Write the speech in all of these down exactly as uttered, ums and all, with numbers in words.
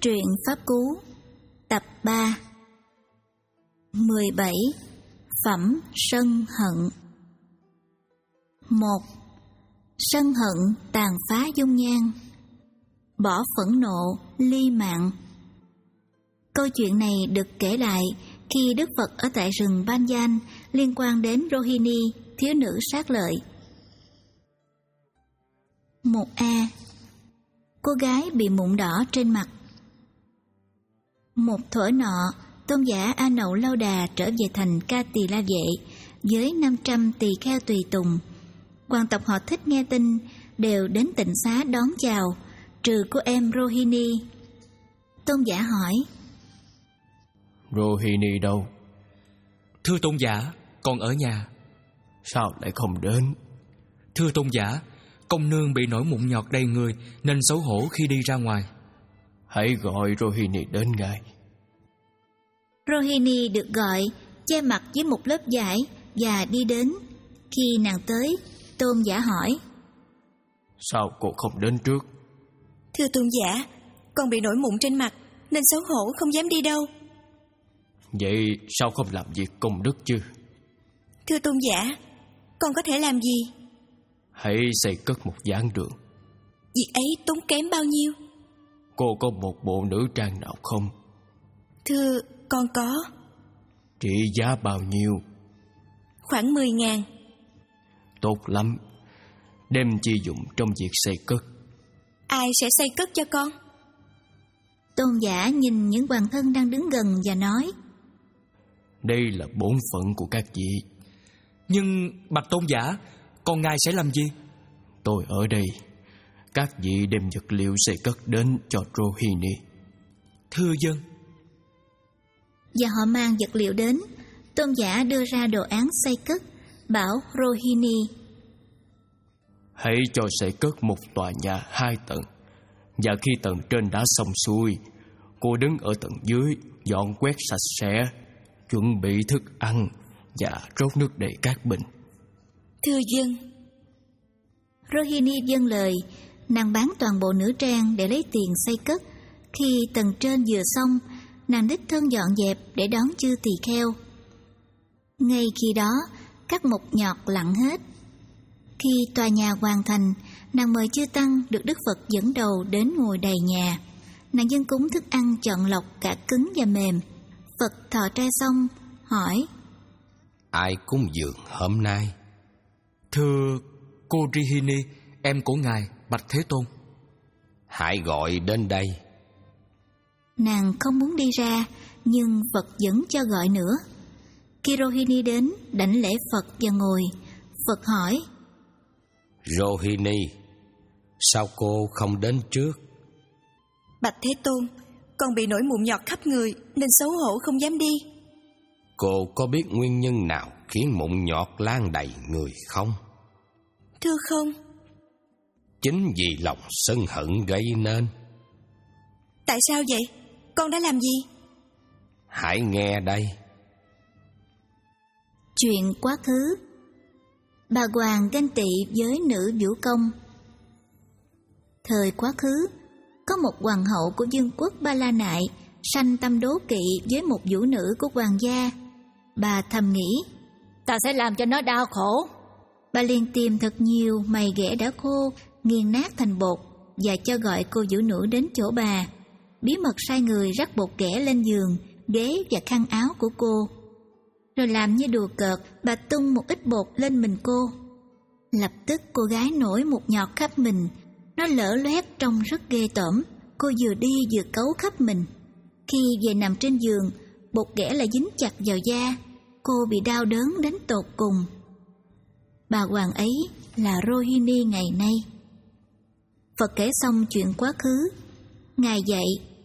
Truyện Pháp Cú Tập ba mười bảy Phẩm Sân Hận. Một. Sân hận tàn phá dung nhan, bỏ phẫn nộ ly mạng. Câu chuyện này được kể lại khi Đức Phật ở tại rừng Banjan liên quan đến Rohini, thiếu nữ sát lợi. Một A. Cô gái bị mụn đỏ trên mặt. Một thuở nọ, tôn giả A Nậu Lâu Đà trở về thành Ca Tỳ La Vệ với năm trăm tỳ kheo tùy tùng. Hoàng tộc họ Thích nghe tin đều đến tịnh xá đón chào, trừ cô em Rohini. Tôn giả hỏi: Rohini đâu? Thưa tôn giả, con ở nhà. Sao lại không đến? Thưa tôn giả, công nương bị nổi mụn nhọt đầy người nên xấu hổ khi đi ra ngoài. Hãy gọi Rohini đến ngay. Rohini được gọi, che mặt với một lớp vải và đi đến. Khi nàng tới, tôn giả hỏi: Sao cô không đến trước? Thưa tôn giả, con bị nổi mụn trên mặt nên xấu hổ không dám đi đâu. Vậy sao không làm việc công đức chứ? Thưa tôn giả, con có thể làm gì? Hãy xây cất một giảng đường. Việc ấy tốn kém bao nhiêu? Cô có một bộ nữ trang nào không? Thưa, con có. Trị giá bao nhiêu? Khoảng mười ngàn. Tốt lắm, đem chi dụng trong việc xây cất. Ai sẽ xây cất cho con? Tôn giả nhìn những hoàng thân đang đứng gần và nói: Đây là bổn phận của các vị. Nhưng bạch tôn giả, còn ngài sẽ làm gì? Tôi ở đây. Các vị đem vật liệu xây cất đến cho Rohini. Thưa dân. Và họ mang vật liệu đến. Tôn giả đưa ra đồ án xây cất, bảo Rohini: Hãy cho xây cất một tòa nhà hai tầng, và khi tầng trên đã xong xuôi, cô đứng ở tầng dưới dọn quét sạch sẽ, chuẩn bị thức ăn và rót nước đầy các bình. Thưa dân. Rohini vâng lời. Nàng bán toàn bộ nữ trang để lấy tiền xây cất. Khi tầng trên vừa xong, nàng đích thân dọn dẹp để đón chư tỳ kheo. Ngay khi đó, các mục nhọt lặng hết. Khi tòa nhà hoàn thành, nàng mời chư tăng được Đức Phật dẫn đầu đến ngồi đầy nhà. Nàng dâng cúng thức ăn chọn lọc cả cứng và mềm. Phật thọ trai xong, hỏi: Ai cúng dường hôm nay? Thưa cô Rohini, em của ngài bạch Thế Tôn. Hãy gọi đến đây. Nàng không muốn đi ra, nhưng Phật vẫn cho gọi nữa. Khi Rohini đến, đảnh lễ Phật và ngồi. Phật hỏi: Rohini, sao cô không đến trước? Bạch Thế Tôn, con bị nổi mụn nhọt khắp người nên xấu hổ không dám đi. Cô có biết nguyên nhân nào khiến mụn nhọt lan đầy người không? Thưa không. Chính vì lòng sân hận gây nên. Tại sao vậy? Con đã làm gì? Hãy nghe đây. Chuyện quá khứ. Bà Hoàng ganh tị với nữ vũ công. Thời quá khứ, có một hoàng hậu của vương quốc Ba La Nại sanh tâm đố kỵ với một vũ nữ của hoàng gia. Bà thầm nghĩ: Ta sẽ làm cho nó đau khổ. Bà liền tìm thật nhiều mày ghẻ đã khô, nghiền nát thành bột và cho gọi cô vũ nữ đến chỗ bà. Bí mật sai người rắc bột ghẻ lên giường, ghế và khăn áo của cô. Rồi làm như đùa cợt, bà tung một ít bột lên mình cô. Lập tức cô gái nổi một nhọt khắp mình. Nó lở loét trông rất ghê tởm. Cô vừa đi vừa cấu khắp mình. Khi về nằm trên giường, bột ghẻ lại dính chặt vào da. Cô bị đau đớn đến tột cùng. Bà hoàng ấy là Rohini ngày nay. Phật kể xong chuyện quá khứ, Ngài dạy: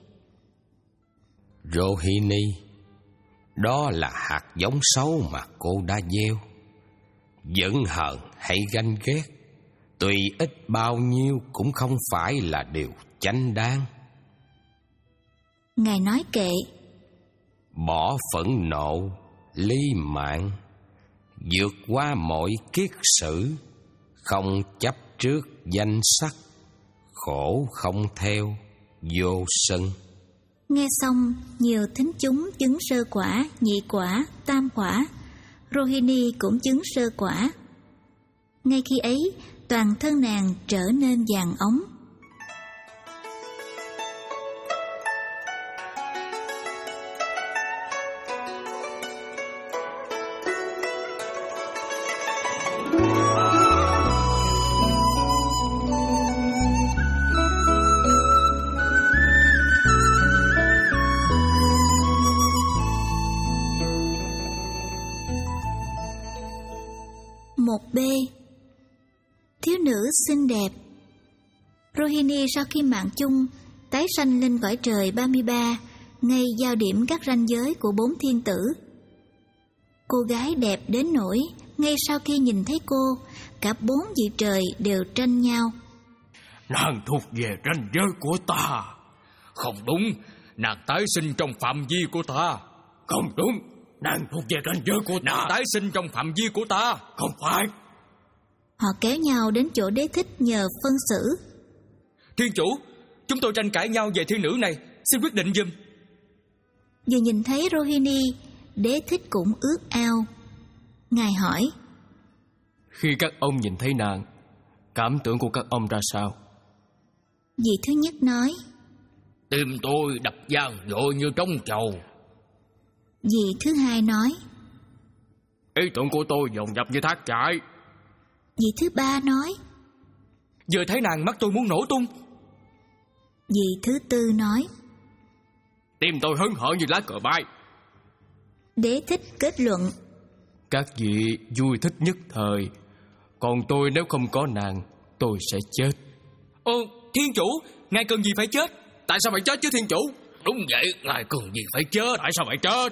Rohini, đó là hạt giống xấu mà cô đã gieo. Giận hờn hay ganh ghét, tùy ít bao nhiêu cũng không phải là điều chánh đáng. Ngài nói kệ: Bỏ phẫn nộ, ly mạng, vượt qua mọi kiết sử, không chấp trước danh sắc, khổ không theo, vô sân. Nghe xong, nhiều thính chúng chứng sơ quả, nhị quả, tam quả. Rohini cũng chứng sơ quả. Ngay khi ấy, toàn thân nàng trở nên vàng óng. một B. Thiếu nữ xinh đẹp. Rohini sau khi mạng chung tái sanh lên cõi trời ba mươi ba, ngay giao điểm các ranh giới của bốn thiên tử. Cô gái đẹp đến nỗi ngay sau khi nhìn thấy cô, cả bốn vị trời đều tranh nhau. Nàng thuộc về ranh giới của ta. Không đúng, nàng tái sinh trong phạm vi của ta. Không đúng, nàng thuộc về ranh giới của ta. Nàng tái sinh trong phạm vi của ta. Không phải. Họ kéo nhau đến chỗ Đế Thích nhờ phân xử. Thiên chủ, chúng tôi tranh cãi nhau về thiên nữ này, xin quyết định giùm. Vừa nhìn thấy Rohini, Đế Thích cũng ước ao. Ngài hỏi: Khi các ông nhìn thấy nàng, cảm tưởng của các ông ra sao? Vị thứ nhất nói: Tim tôi đập vang dội như trống chầu. Vị thứ hai nói: Ý tưởng của tôi dồn dập như thác chảy. Vị thứ ba nói: Vừa thấy nàng mắt tôi muốn nổ tung. Vị thứ tư nói: Tim tôi hớn hở như lá cờ bay. Đế Thích kết luận: Các vị vui thích nhất thời, còn tôi nếu không có nàng, tôi sẽ chết. Ồ, thiên chủ, ngài cần gì phải chết? Tại sao phải chết chứ thiên chủ? Đúng vậy, ngài cần gì phải chết? Tại sao phải chết?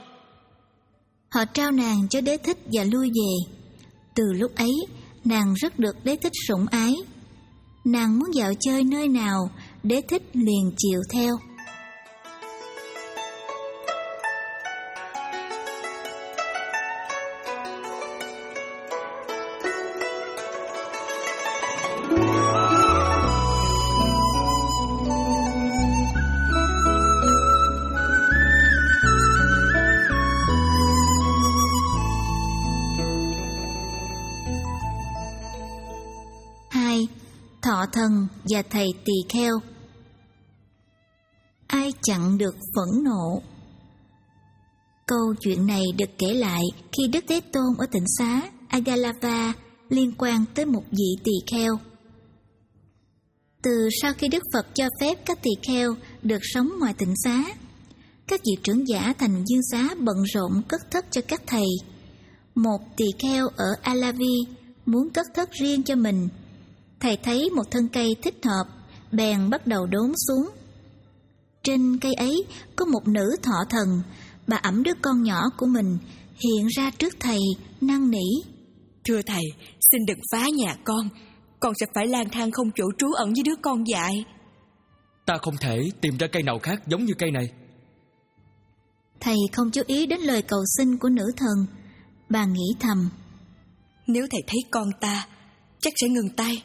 Họ trao nàng cho Đế Thích và lui về. Từ lúc ấy, nàng rất được Đế Thích sủng ái. Nàng muốn dạo chơi nơi nào, Đế Thích liền chịu theo. Thọ thần và thầy tỳ kheo. Ai chặn được phẫn nộ? Câu chuyện này được kể lại khi Đức Thế Tôn ở tịnh xá Agalava liên quan tới một vị tỳ kheo. Từ sau khi Đức Phật cho phép các tỳ kheo được sống ngoài tịnh xá, các vị trưởng giả thành dương xá bận rộn cất thất cho các thầy. Một tỳ kheo ở Alavi muốn cất thất riêng cho mình. Thầy thấy một thân cây thích hợp, bèn bắt đầu đốn xuống. Trên cây ấy có một nữ thọ thần, bà ẵm đứa con nhỏ của mình, hiện ra trước thầy, năn nỉ: Thưa thầy, xin đừng phá nhà con, con sẽ phải lang thang không chỗ trú ẩn với đứa con dại. Ta không thể tìm ra cây nào khác giống như cây này. Thầy không chú ý đến lời cầu xin của nữ thần. Bà nghĩ thầm: Nếu thầy thấy con ta, chắc sẽ ngừng tay.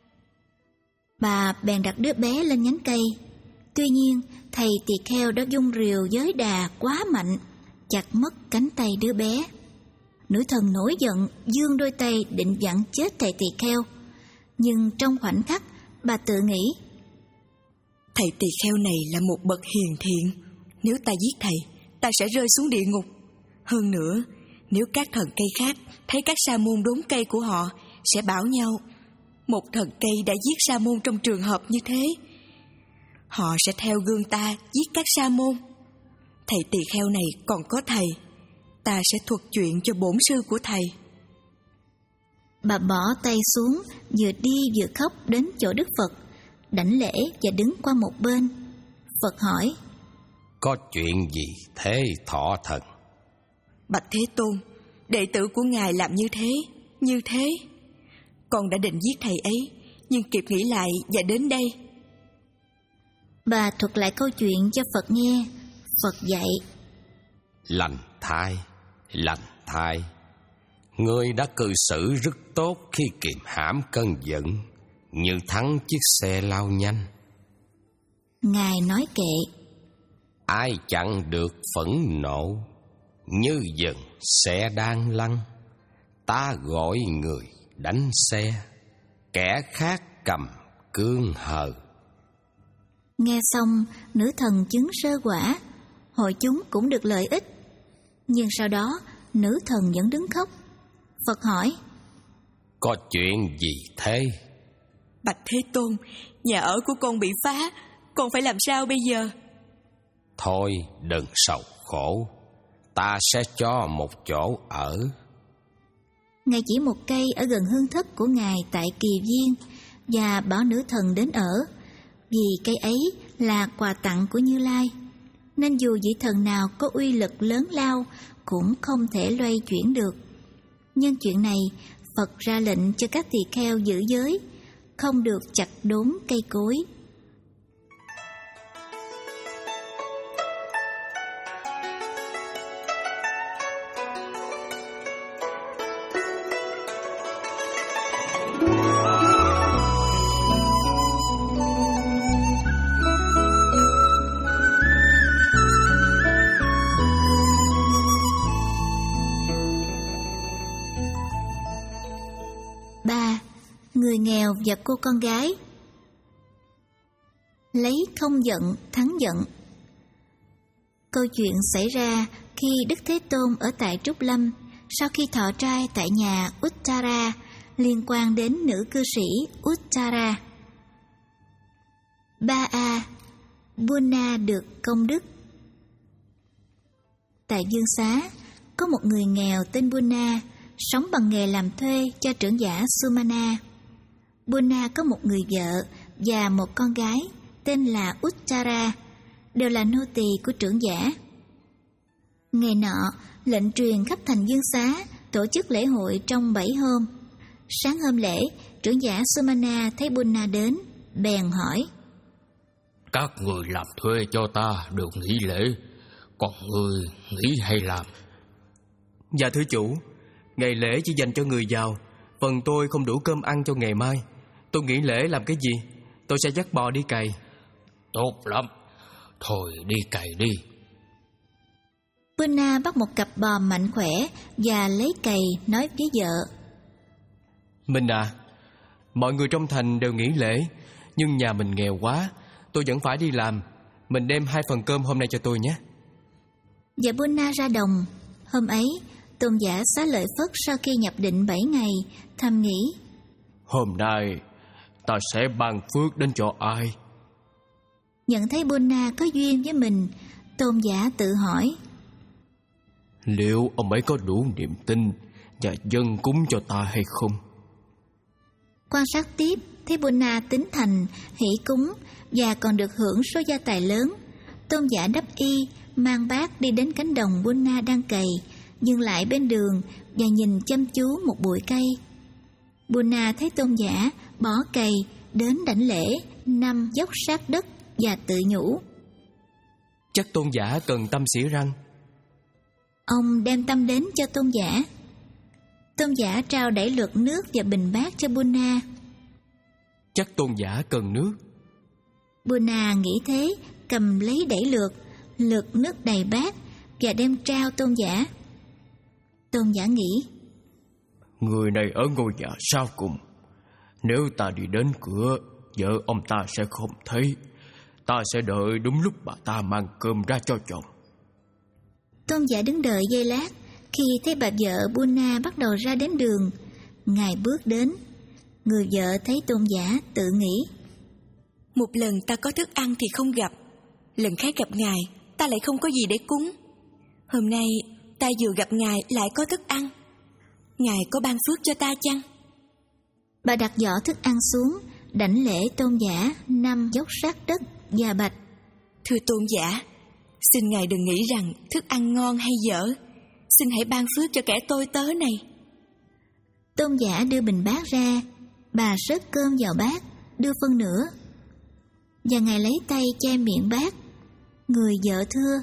Bà bèn đặt đứa bé lên nhánh cây. Tuy nhiên, thầy tỳ kheo đã dung rìu giới đà quá mạnh, chặt mất cánh tay đứa bé. Nữ thần nổi giận, giương đôi tay định vặn chết thầy tỳ kheo. Nhưng trong khoảnh khắc, bà tự nghĩ: Thầy tỳ kheo này là một bậc hiền thiện. Nếu ta giết thầy, ta sẽ rơi xuống địa ngục. Hơn nữa, nếu các thần cây khác thấy các sa môn đốn cây của họ, sẽ bảo nhau: Một thần cây đã giết sa môn trong trường hợp như thế. Họ sẽ theo gương ta giết các sa môn. Thầy tỳ kheo này còn có thầy, ta sẽ thuật chuyện cho bổn sư của thầy. Bà bỏ tay xuống, vừa đi vừa khóc đến chỗ Đức Phật, đảnh lễ và đứng qua một bên. Phật hỏi: Có chuyện gì thế thọ thần? Bạch Thế Tôn, đệ tử của ngài làm như thế, như thế. Con đã định giết thầy ấy, nhưng kịp nghĩ lại và đến đây. Bà thuật lại câu chuyện cho Phật nghe. Phật dạy: Lành thai, lành thai. Ngươi đã cư xử rất tốt khi kiềm hãm cơn giận, như thắng chiếc xe lao nhanh. Ngài nói kệ: ai chặn được phẫn nộ, như dần xe đang lăn, ta gọi người đánh xe, kẻ khác cầm cương hờ. Nghe xong, nữ thần chứng sơ quả, hội chúng cũng được lợi ích. Nhưng sau đó, nữ thần vẫn đứng khóc. Phật hỏi: Có chuyện gì thế? Bạch Thế Tôn, nhà ở của con bị phá, con phải làm sao bây giờ? Thôi đừng sầu khổ, ta sẽ cho một chỗ ở. Ngài chỉ một cây ở gần hương thất của Ngài tại Kỳ Viên và bảo nữ thần đến ở, vì cây ấy là quà tặng của Như Lai, nên dù vị thần nào có uy lực lớn lao cũng không thể loay chuyển được. Nhân chuyện này, Phật ra lệnh cho các tỳ kheo giữ giới, không được chặt đốn cây cối. ba. Người nghèo và cô con gái. Lấy không giận thắng giận. Câu chuyện xảy ra khi Đức Thế Tôn ở tại Trúc Lâm sau khi thọ trai tại nhà Uttara, liên quan đến nữ cư sĩ Uttara. ba A. Bunna được công đức. Tại Dương Xá, có một người nghèo tên Bunna, sống bằng nghề làm thuê cho trưởng giả Sumana. Bunna có một người vợ và một con gái tên là Uttara, đều là nô tỳ của trưởng giả. Ngày nọ, lệnh truyền khắp thành Dương Xá tổ chức lễ hội trong bảy hôm. Sáng hôm lễ, trưởng giả Sumana thấy Bunna đến, bèn hỏi: Các người làm thuê cho ta được nghỉ lễ, còn người nghỉ hay làm? Dạ thưa chủ, ngày lễ chỉ dành cho người giàu, phần tôi không đủ cơm ăn cho ngày mai. Tôi nghỉ lễ làm cái gì? Tôi sẽ dắt bò đi cày. Tốt lắm, thôi đi cày đi. Bunna bắt một cặp bò mạnh khỏe và lấy cày nói với vợ: Mình à, mọi người trong thành đều nghỉ lễ, nhưng nhà mình nghèo quá, tôi vẫn phải đi làm. Mình đem hai phần cơm hôm nay cho tôi nhé. Và Bunna ra đồng. Hôm ấy, Tôn giả Xá Lợi Phất sau khi nhập định bảy ngày, thầm nghĩ: Hôm nay ta sẽ ban phước đến cho ai? Nhận thấy Bunna có duyên với mình, Tôn giả tự hỏi: Liệu ông ấy có đủ niềm tin và dâng cúng cho ta hay không? Quan sát tiếp, thấy Bunna tính thành, hỷ cúng và còn được hưởng số gia tài lớn. Tôn giả đắp y, mang bát đi đến cánh đồng Bunna đang cày, dừng lại bên đường và nhìn chăm chú một bụi cây. Bunna thấy Tôn giả bỏ cày đến đảnh lễ, nằm dốc sát đất và tự nhủ: Chắc Tôn giả cần tâm xỉa răng. Ông đem tâm đến cho Tôn giả. Tôn giả trao đẩy lượt nước và bình bát cho Bunna. Chắc Tôn giả cần nước. Bunna nghĩ thế, cầm lấy đẩy lượt, lượt nước đầy bát và đem trao Tôn giả. Tôn giả nghĩ: Người này ở ngôi nhà sau cùng. Nếu ta đi đến cửa, vợ ông ta sẽ không thấy. Ta sẽ đợi đúng lúc bà ta mang cơm ra cho chồng. Tôn giả đứng đợi giây lát. Khi thấy bà vợ Bunna bắt đầu ra đến đường, Ngài bước đến. Người vợ thấy Tôn giả tự nghĩ: Một lần ta có thức ăn thì không gặp, lần khác gặp Ngài ta lại không có gì để cúng. Hôm nay ta vừa gặp Ngài lại có thức ăn. Ngài có ban phước cho ta chăng? Bà đặt giỏ thức ăn xuống, đảnh lễ Tôn giả, nằm dốc sát đất và bạch: Thưa Tôn giả, xin Ngài đừng nghĩ rằng thức ăn ngon hay dở. Xin hãy ban phước cho kẻ tôi tớ này. Tôn giả đưa bình bát ra. Bà rớt cơm vào bát, đưa phân nửa, và Ngài lấy tay che miệng bát. Người vợ thưa: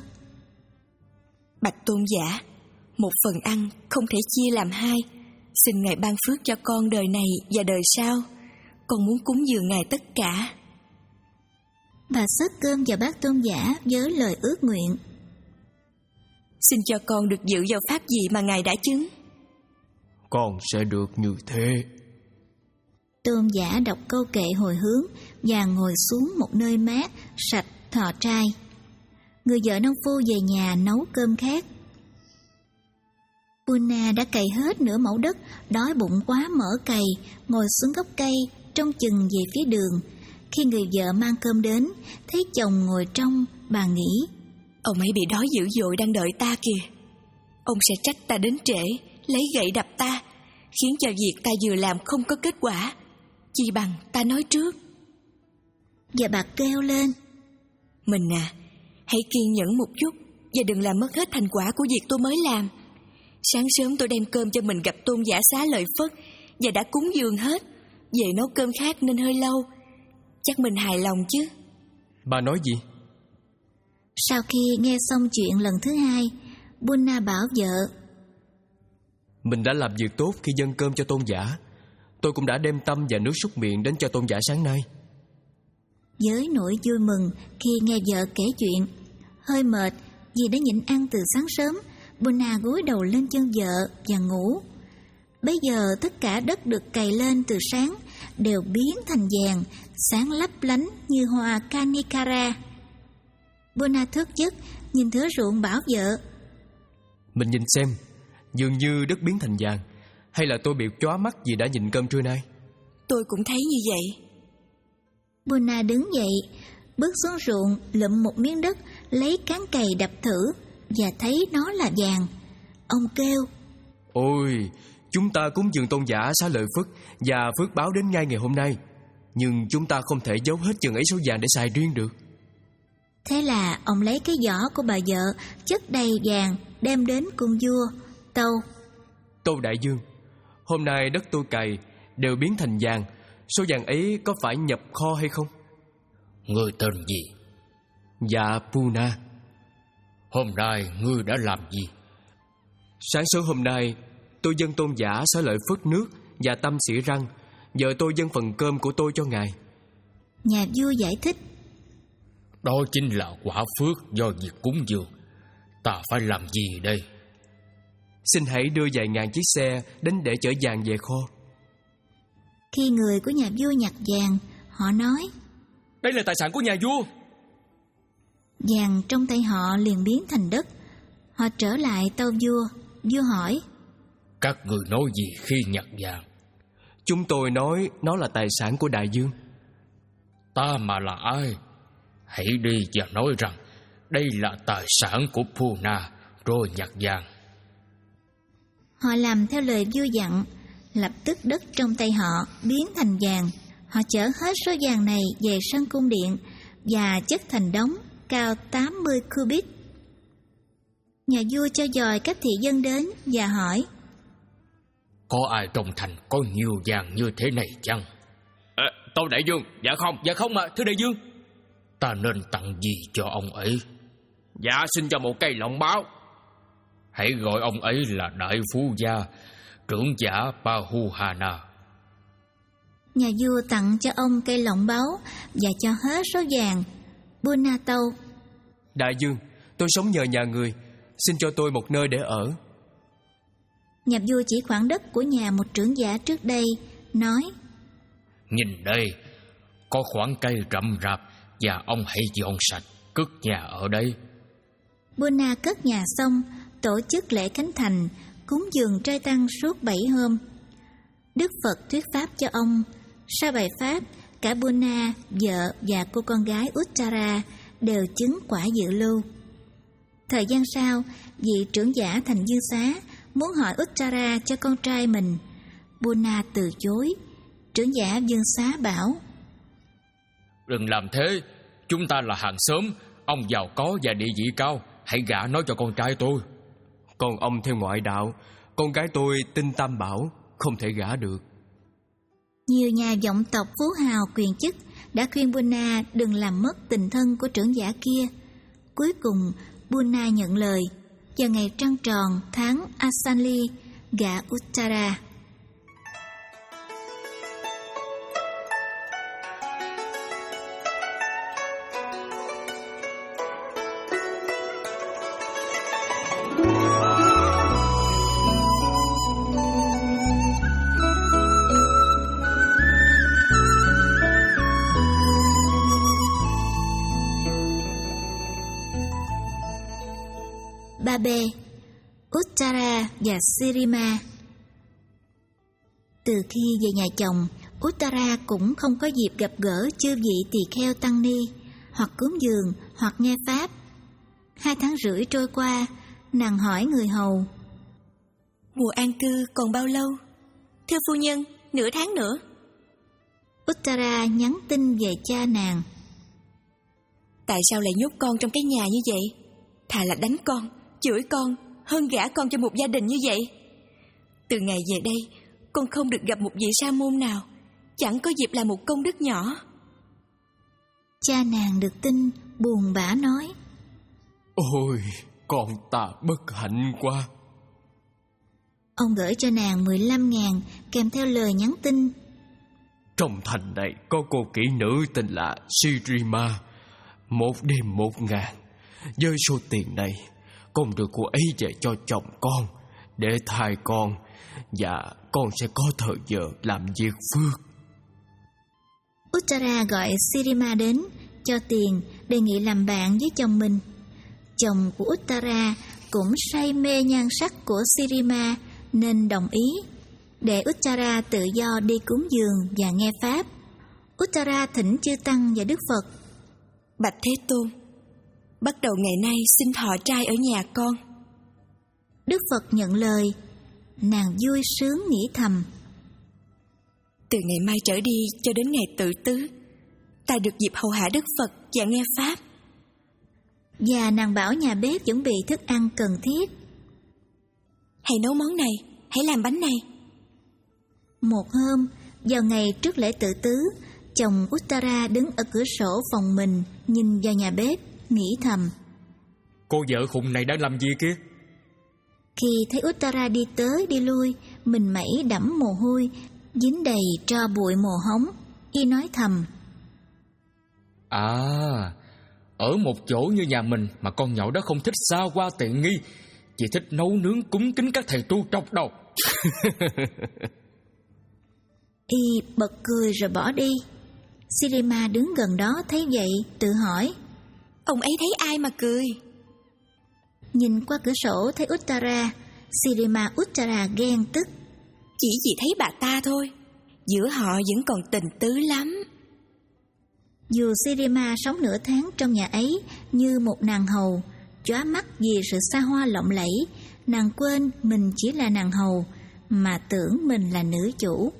Bạch Tôn giả, một phần ăn không thể chia làm hai. Xin Ngài ban phước cho con đời này và đời sau. Con muốn cúng dường Ngài tất cả. Bà xớt cơm vào bát tôn giả với lời ước nguyện. Xin cho con được dự vào pháp gì mà Ngài đã chứng. Con sẽ được như thế. Tôn giả đọc câu kệ hồi hướng và ngồi xuống một nơi mát, sạch, thọ trai. Người vợ nông phu về nhà nấu cơm khác. Puna đã cày hết nửa mẫu đất, đói bụng quá mở cày, ngồi xuống gốc cây, trông chừng về phía đường. Khi người vợ mang cơm đến, thấy chồng ngồi trong, bà nghĩ: ông ấy bị đói dữ dội đang đợi ta kìa. Ông sẽ trách ta đến trễ, lấy gậy đập ta, khiến cho việc ta vừa làm không có kết quả. Chi bằng ta nói trước. Và bà kêu lên: mình à, hãy kiên nhẫn một chút và đừng làm mất hết thành quả của việc tôi mới làm. Sáng sớm tôi đem cơm cho mình gặp tôn giả Xá Lợi Phất và đã cúng dường hết. Về nấu cơm khác nên hơi lâu. Chắc mình hài lòng chứ? Bà nói gì? Sau khi nghe xong chuyện lần thứ hai, Puna bảo vợ: mình đã làm việc tốt khi dâng cơm cho tôn giả. Tôi cũng đã đem tâm và nước súc miệng đến cho tôn giả sáng nay. Với nỗi vui mừng khi nghe vợ kể chuyện, hơi mệt vì đã nhịn ăn từ sáng sớm, Puna gối đầu lên chân vợ và ngủ. Bây giờ tất cả đất được cày lên từ sáng đều biến thành vàng, sáng lấp lánh như hoa Kanikara. Puna thức giấc, nhìn thửa ruộng bảo vợ: mình nhìn xem, dường như đất biến thành vàng. Hay là tôi bị chóa mắt vì đã nhịn cơm trưa nay? Tôi cũng thấy như vậy. Puna đứng dậy, bước xuống ruộng, lụm một miếng đất, lấy cán cày đập thử và thấy nó là vàng. Ông kêu: ôi, chúng ta cúng dường tôn giả Xá Lợi Phất và phước báo đến ngay ngày hôm nay. Nhưng chúng ta không thể giấu hết chừng ấy số vàng để xài riêng được. Thế là ông lấy cái giỏ của bà vợ chất đầy vàng đem đến cung vua Tâu. Tâu đại vương, hôm nay đất tôi cày đều biến thành vàng. Số vàng ấy có phải nhập kho hay không? Ngươi tên gì? Dạ Puna. Hôm nay ngươi đã làm gì? Sáng sớm hôm nay, tôi dâng tôn giả Xá Lợi Phất nước và tâm xỉ răng. Giờ tôi dâng phần cơm của tôi cho ngài. Nhà vua giải thích: đó chính là quả phước do việc cúng dường. Ta phải làm gì đây? Xin hãy đưa vài ngàn chiếc xe đến để chở vàng về kho. Khi người của nhà vua nhặt vàng, họ nói: đây là tài sản của nhà vua. Vàng trong tay họ liền biến thành đất. Họ trở lại tâu vua. Vua hỏi: các người nói gì khi nhặt vàng? Chúng tôi nói nó là tài sản của đại vương. Ta mà là ai? Hãy đi và nói rằng đây là tài sản của Puna, rồi nhặt vàng. Họ làm theo lời vua dặn. Lập tức đất trong tay họ biến thành vàng. Họ chở hết số vàng này về sân cung điện và chất thành đống cao tám mươi cubit. Nhà vua cho dòi các thị dân đến và hỏi: có ai trong thành có nhiều vàng như thế này chăng? À, Tâu đại vương, dạ không. Dạ không mà, thưa đại vương. Ta nên tặng gì cho ông ấy? Dạ xin cho một cây lọng báo. Hãy gọi ông ấy là đại phú gia, trưởng giả Pahuhana. Nhà vua tặng cho ông cây lọng báu và cho hết số vàng. Puna tâu: đại vương, tôi sống nhờ nhà người, xin cho tôi một nơi để ở. Nhà vua chỉ khoảng đất của nhà một trưởng giả trước đây, nói: nhìn đây, có khoảng cây rậm rạp và ông hãy dọn sạch, cất nhà ở đây. Puna cất nhà xong, tổ chức lễ khánh thành, cúng dường trai tăng suốt bảy hôm. Đức Phật thuyết pháp cho ông. Sau bài pháp, cả Puna, vợ và cô con gái Uttara đều chứng quả dự lưu. Thời gian sau, vị trưởng giả thành Dương Xá muốn hỏi Uttara cho con trai mình. Puna từ chối. Trưởng giả Dương Xá bảo: đừng làm thế, chúng ta là hàng xóm, ông giàu có và địa vị cao, hãy gả nó cho con trai tôi. Còn ông theo ngoại đạo, con gái tôi tin Tam Bảo, không thể gả được. Nhiều nhà vọng tộc phú hào quyền chức đã khuyên Puna đừng làm mất tình thân của trưởng giả kia. Cuối cùng Puna nhận lời. Vào ngày trăng tròn tháng Asanli, gả Uttara. Babe, Uttara và Sirima. Từ khi về nhà chồng, Uttara cũng không có dịp gặp gỡ chư vị tỳ kheo tăng ni, hoặc cúng dường, hoặc nghe pháp. Hai tháng rưỡi trôi qua, nàng hỏi người hầu: Mùa an cư còn bao lâu? Thưa phu nhân, nửa tháng nữa. Uttara nhắn tin về cha nàng: Tại sao lại nhốt con trong cái nhà như vậy? Thà là đánh con, chửi con, hơn gả con cho một gia đình như vậy. Từ ngày về đây, con không được gặp một vị sa môn nào, chẳng có dịp làm một công đức nhỏ. Cha nàng được tin, buồn bã nói: Ôi, con ta bất hạnh quá. Ông gửi cho nàng mười lăm ngàn kèm theo lời nhắn tin: Trong thành này có cô kỹ nữ tên là Sirima, một đêm một ngàn. Với số tiền này, con đưa cô ấy về cho chồng con để thai con, và con sẽ có thời giờ làm việc phước. Uttara gọi Sirima đến, cho tiền, đề nghị làm bạn với chồng mình. Chồng của Uttara cũng say mê nhan sắc của Sirima nên đồng ý, để Uttara tự do đi cúng dường và nghe pháp. Uttara thỉnh chư tăng và Đức Phật: Bạch Thế Tôn, bắt đầu ngày nay xin thọ trai ở nhà con. Đức Phật nhận lời. Nàng vui sướng nghĩ thầm: Từ ngày mai trở đi cho đến ngày tự tứ, ta được dịp hầu hạ Đức Phật và nghe pháp. Và nàng bảo nhà bếp chuẩn bị thức ăn cần thiết: Hãy nấu món này, hãy làm bánh này. Một hôm, vào ngày trước lễ tự tứ, chồng Uttara đứng ở cửa sổ phòng mình, nhìn vào nhà bếp, nghĩ thầm: Cô vợ khùng này đang làm gì kia? Khi thấy Uttara đi tới đi lui, mình mẩy đẫm mồ hôi, dính đầy tro bụi mồ hóng, y nói thầm: À, ở một chỗ như nhà mình mà con nhỏ đó không thích xa hoa tiện nghi, chỉ thích nấu nướng cúng kính các thầy tu trọc đầu. Y bật cười rồi bỏ đi. Sirima đứng gần đó thấy vậy, tự hỏi: Ông ấy thấy ai mà cười? Nhìn qua cửa sổ thấy Uttara, Sirima Uttara ghen tức. Chỉ vì thấy bà ta thôi, giữa họ vẫn còn tình tứ lắm. Dù Sirima sống nửa tháng trong nhà ấy như một nàng hầu, chóa mắt vì sự xa hoa lộng lẫy, nàng quên mình chỉ là nàng hầu, mà tưởng mình là nữ chủ.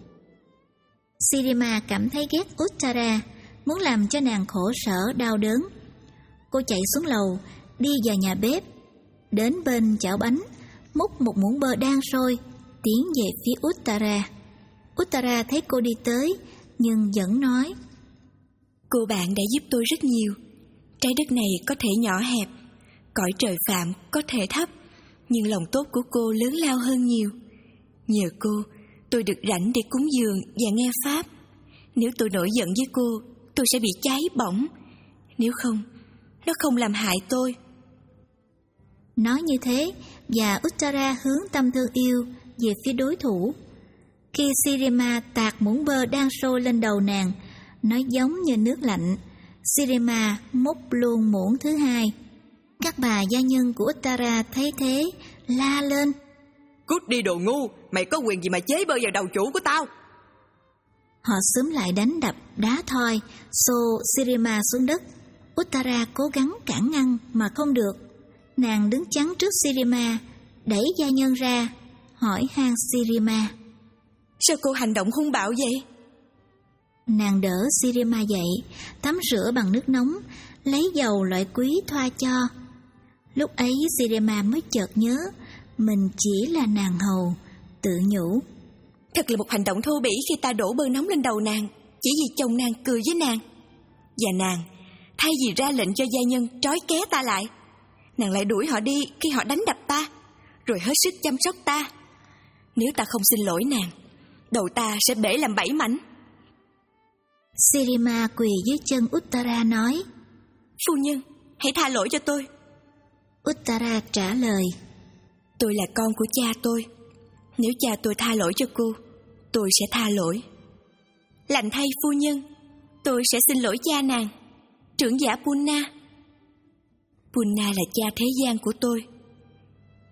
Sirima cảm thấy ghét Uttara, muốn làm cho nàng khổ sở đau đớn. Cô chạy xuống lầu, đi vào nhà bếp, đến bên chảo bánh, múc một muỗng bơ đang sôi, tiến về phía Uttara. Uttara thấy cô đi tới, nhưng vẫn nói: Cô bạn đã giúp tôi rất nhiều. Trái đất này có thể nhỏ hẹp, cõi trời phạm có thể thấp, nhưng lòng tốt của cô lớn lao hơn nhiều. Nhờ cô, tôi được rảnh để cúng dường và nghe pháp. Nếu tôi nổi giận với cô, tôi sẽ bị cháy bỏng. Nếu không, nó không làm hại tôi. Nói như thế, và Uttara hướng tâm thương yêu về phía đối thủ. Khi Sirima tạt muỗng bơ đang sôi lên đầu nàng, nó giống như nước lạnh. Sirima múc luôn muỗng thứ hai. Các bà gia nhân của Uttara thấy thế, la lên: Cút đi đồ ngu, mày có quyền gì mà chế bơ vào đầu chủ của tao? Họ xúm lại đánh đập, đá thoi, xô Sirima xuống đất. Uttara cố gắng cản ngăn mà không được. Nàng đứng chắn trước Sirima, đẩy gia nhân ra, hỏi han Sirima: Sao cô hành động hung bạo vậy? Nàng đỡ Sirima dậy, tắm rửa bằng nước nóng, lấy dầu loại quý thoa cho. Lúc ấy Sirima mới chợt nhớ mình chỉ là nàng hầu, tự nhủ: Thật là một hành động thô bỉ khi ta đổ bơ nóng lên đầu nàng, chỉ vì chồng nàng cười với nàng. Và nàng, thay vì ra lệnh cho gia nhân trói ké ta lại, nàng lại đuổi họ đi khi họ đánh đập ta, rồi hết sức chăm sóc ta. Nếu ta không xin lỗi nàng, đầu ta sẽ bể làm bảy mảnh. Sirima quỳ dưới chân Uttara nói: Phu nhân, hãy tha lỗi cho tôi. Uttara trả lời: Tôi là con của cha tôi. Nếu cha tôi tha lỗi cho cô, tôi sẽ tha lỗi. Lành thay phu nhân, tôi sẽ xin lỗi cha nàng, trưởng giả Punna. Punna là cha thế gian của tôi.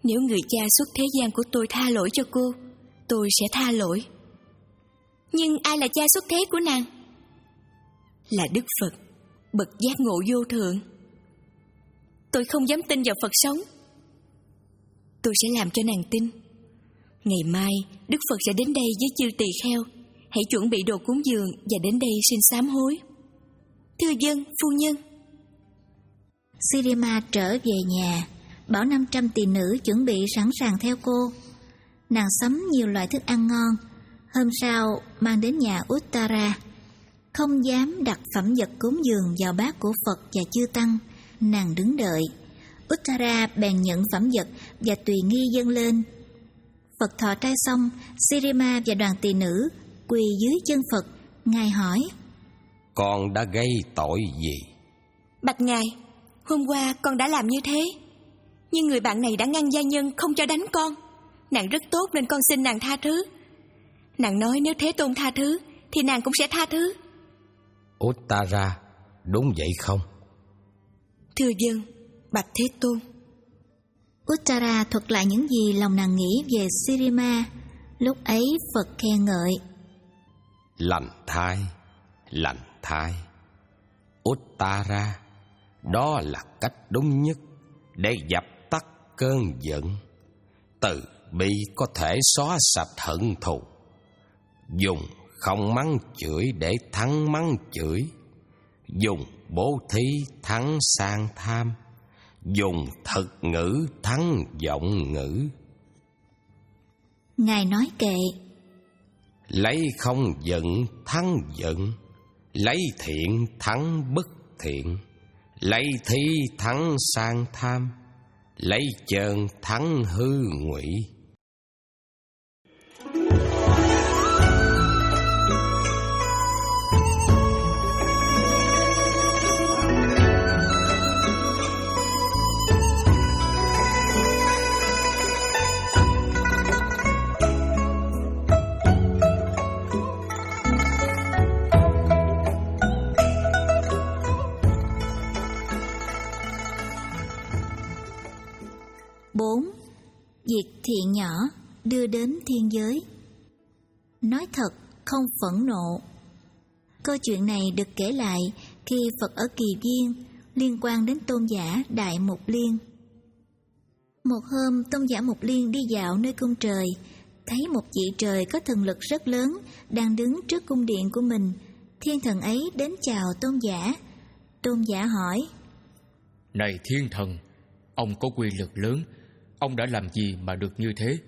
Nếu người cha xuất thế gian của tôi tha lỗi cho cô, tôi sẽ tha lỗi. Nhưng ai là cha xuất thế của nàng? Là Đức Phật, bậc giác ngộ vô thượng. Tôi không dám tin vào Phật sống. Tôi sẽ làm cho nàng tin. Ngày mai Đức Phật sẽ đến đây với chư tỳ kheo. Hãy chuẩn bị đồ cúng dường và đến đây xin sám hối. Thưa dân, phu nhân. Sirima trở về nhà, bảo năm trăm tỳ nữ chuẩn bị sẵn sàng theo cô. Nàng sắm nhiều loại thức ăn ngon. Hôm sau mang đến nhà Uttara. Không dám đặt phẩm vật cúng dường vào bát của Phật và chư tăng, nàng đứng đợi. Uttara bèn nhận phẩm vật và tùy nghi dâng lên. Phật thọ trai xong, Sirima và đoàn tỳ nữ quỳ dưới chân Phật. Ngài hỏi: Con đã gây tội gì? Bạch Ngài, hôm qua con đã làm như thế, nhưng người bạn này đã ngăn gia nhân không cho đánh con. Nàng rất tốt nên con xin nàng tha thứ. Nàng nói nếu Thế Tôn tha thứ thì nàng cũng sẽ tha thứ. Uttara, đúng vậy không? Thưa dân, bạch Thế Tôn. Uttara thuật lại những gì lòng nàng nghĩ về Sirima. Lúc ấy Phật khen ngợi: Lành thai, lành thai. Uttara, đó là cách đúng nhất để dập tắt cơn giận. Từ bi có thể xóa sạch hận thù. Dùng không mắng chửi để thắng mắng chửi. Dùng bố thí thắng sang tham. Dùng thực ngữ thắng vọng ngữ. Ngài nói kệ: Lấy không giận thắng giận. Lấy thiện thắng bất thiện. Lấy thí thắng sang tham. Lấy chơn thắng hư ngụy. bốn. Việc thiện nhỏ đưa đến thiên giới. Nói thật, không phẫn nộ. Câu chuyện này được kể lại khi Phật ở Kỳ Viên, liên quan đến tôn giả Đại Mục Liên. Một hôm, tôn giả Mục Liên đi dạo nơi cung trời, thấy một vị trời có thần lực rất lớn đang đứng trước cung điện của mình. Thiên thần ấy đến chào tôn giả. Tôn giả hỏi: Này thiên thần, ông có quyền lực lớn, ông đã làm gì mà được như thế?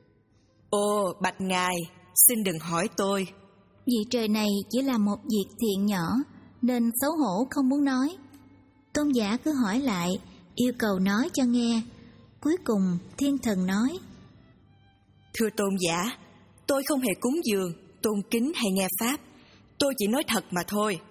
Ồ, bạch Ngài, xin đừng hỏi tôi. Vị trời này chỉ là một việc thiện nhỏ nên xấu hổ không muốn nói. Tôn giả cứ hỏi lại, yêu cầu nói cho nghe. Cuối cùng thiên thần nói: Thưa tôn giả, tôi không hề cúng dường, tôn kính hay nghe pháp. Tôi chỉ nói thật mà thôi.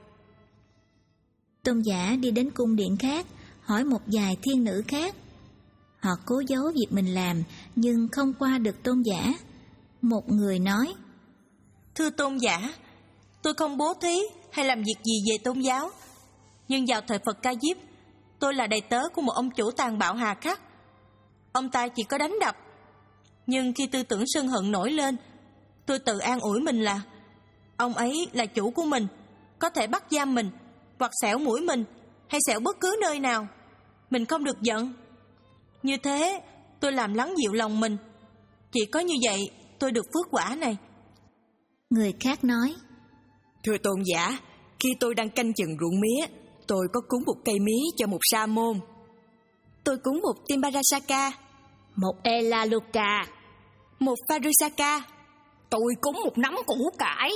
Tôn giả đi đến cung điện khác, hỏi một vài thiên nữ khác. Họ cố giấu việc mình làm nhưng không qua được tôn giả. Một người nói: Thưa tôn giả, tôi không bố thí hay làm việc gì về tôn giáo. Nhưng vào thời Phật Ca Diếp, tôi là đầy tớ của một ông chủ tàn bạo hà khắc. Ông ta chỉ có đánh đập. Nhưng khi tư tưởng sân hận nổi lên, tôi tự an ủi mình là ông ấy là chủ của mình, có thể bắt giam mình, hoặc xẻo mũi mình, hay xẻo bất cứ nơi nào. Mình không được giận. Như thế, tôi làm lắng dịu lòng mình. Chỉ có như vậy, tôi được phước quả này. Người khác nói: Thưa tôn giả, khi tôi đang canh chừng ruộng mía, tôi có cúng một cây mía cho một sa môn. Tôi cúng một Timbarasaka, một Elaluka, một Farusaka. Tôi cúng một nắm củ cải.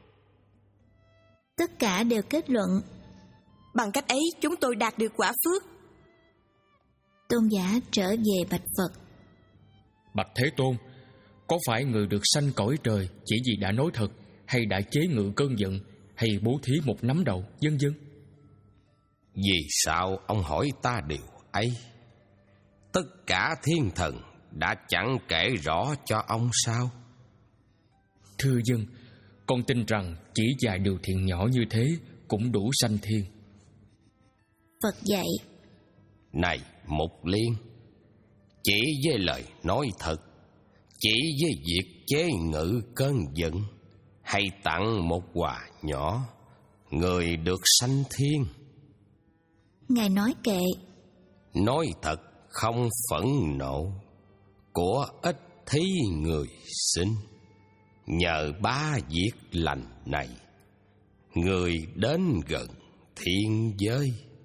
Tất cả đều kết luận: Bằng cách ấy chúng tôi đạt được quả phước. Tôn giả trở về bạch Phật: Bạch Thế Tôn, có phải người được sanh cõi trời chỉ vì đã nói thật, hay đã chế ngự cơn giận, hay bố thí một nắm đậu, vân vân? Vì sao ông hỏi ta điều ấy? Tất cả thiên thần đã chẳng kể rõ cho ông sao? Thưa dân, con tin rằng chỉ vài điều thiện nhỏ như thế cũng đủ sanh thiên. Phật dạy: Này Mục Liên, chỉ với lời nói thật, chỉ với việc chế ngự cơn giận, hay tặng một quà nhỏ, người được sanh thiên. Ngài nói kệ: nói thật không phẫn nộ, của ít thí người sinh. Nhờ ba việc lành này, người đến gần thiên giới.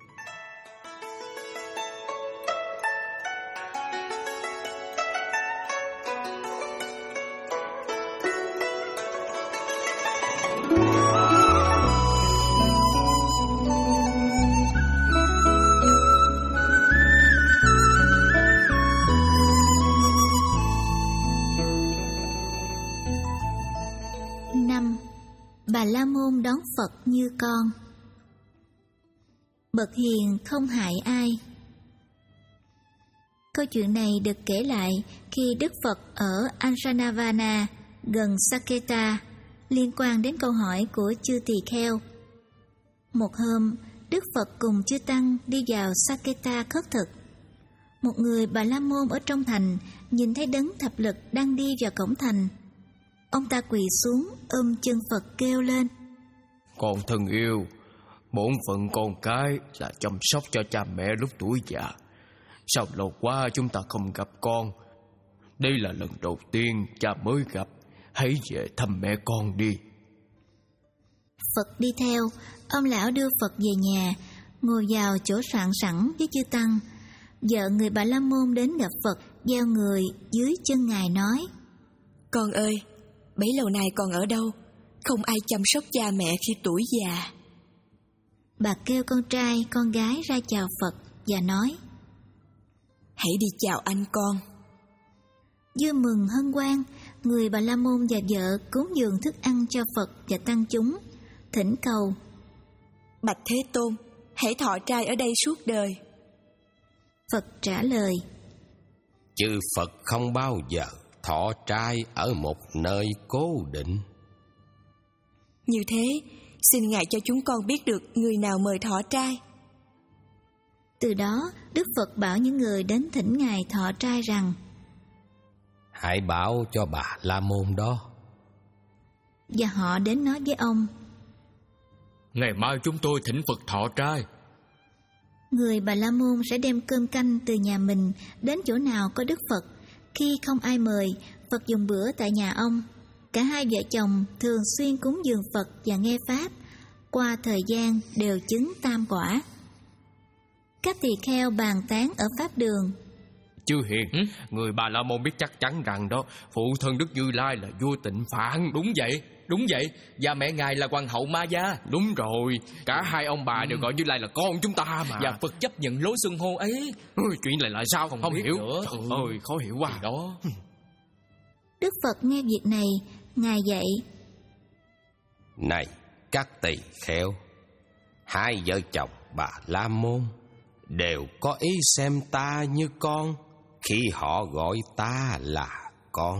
Năm, Bà La Môn đón Phật như con. Bậc hiền không hại ai. Câu chuyện này được kể lại khi Đức Phật ở Anjanavana gần Saketa, liên quan đến câu hỏi của chư tỳ kheo. Một hôm, Đức Phật cùng chư tăng đi vào Saketa khất thực. Một người Bà La Môn ở trong thành nhìn thấy đấng thập lực đang đi vào cổng thành. Ông ta quỳ xuống ôm chân Phật kêu lên: Con thân yêu, bổn phận con cái là chăm sóc cho cha mẹ lúc tuổi già. Sao lâu quá chúng ta không gặp con? Đây là lần đầu tiên cha mới gặp. Hãy về thăm mẹ con đi. Phật đi theo. Ông lão đưa Phật về nhà, ngồi vào chỗ soạn sẵn với chư tăng. Vợ người Bà La Môn đến gặp Phật, gieo người dưới chân Ngài nói: Con ơi, bấy lâu nay con ở đâu? Không ai chăm sóc cha mẹ khi tuổi già. Bà kêu con trai con gái ra chào Phật và nói: Hãy đi chào anh con. Vui mừng hân hoan, người Bà La Môn và vợ cúng dường thức ăn cho Phật và tăng chúng, thỉnh cầu: Bạch Thế Tôn, hãy thọ trai ở đây suốt đời. Phật trả lời: Chư Phật không bao giờ thọ trai ở một nơi cố định. Như thế, xin Ngài cho chúng con biết được người nào mời thọ trai. Từ đó, Đức Phật bảo những người đến thỉnh Ngài thọ trai rằng: Hãy bảo cho Bà La Môn đó. Và họ đến nói với ông: Ngày mai chúng tôi thỉnh Phật thọ trai. Người Bà La Môn sẽ đem cơm canh từ nhà mình đến chỗ nào có Đức Phật. Khi không ai mời, Phật dùng bữa tại nhà ông. Cả hai vợ chồng thường xuyên cúng dường Phật và nghe Pháp. Qua thời gian đều chứng tam quả. Các tỳ kheo bàn tán ở Pháp đường: Chư hiền, ừ? người Bà La Môn biết chắc chắn rằng đó phụ thân Đức Như Lai là vua Tịnh Phạn. Đúng vậy, đúng vậy. Và mẹ ngài là hoàng hậu Ma Gia. Đúng rồi, cả hai ông bà ừ. đều gọi Như Lai là con chúng ta mà. Và Phật chấp nhận lối xưng hô ấy. Ừ, chuyện này là sao không, không hiểu nữa. Trời ừ. ơi, khó hiểu quá đó. Đức Phật nghe việc này, Ngài dạy: Này các tỳ kheo, hai vợ chồng Bà La Môn đều có ý xem ta như con khi họ gọi ta là con.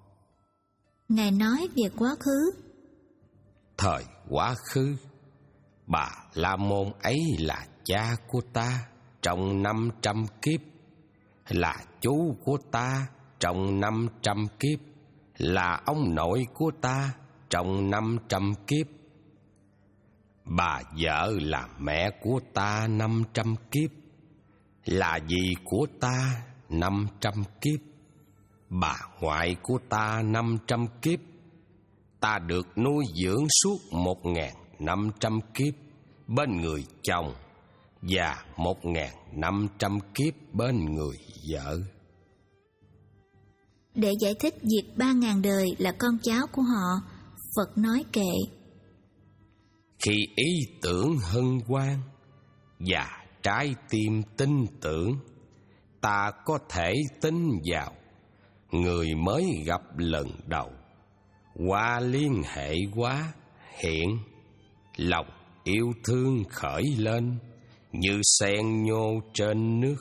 Ngài nói về quá khứ. Thời quá khứ, Bà La Môn ấy là cha của ta trong năm trăm kiếp, là chú của ta trong năm trăm kiếp, là ông nội của ta trong năm trăm kiếp. Bà vợ là mẹ của ta năm trăm kiếp, là dì của ta năm trăm kiếp, bà ngoại của ta năm trăm kiếp. Ta được nuôi dưỡng suốt một ngàn năm trăm kiếp bên người chồng và một ngàn năm trăm kiếp bên người vợ. Để giải thích việc ba ngàn đời là con cháu của họ, Phật nói kệ: Khi ý tưởng hân hoan và trái tim tin tưởng, ta có thể tin vào người mới gặp lần đầu. Qua liên hệ quá hiện, lòng yêu thương khởi lên như sen nhô trên nước.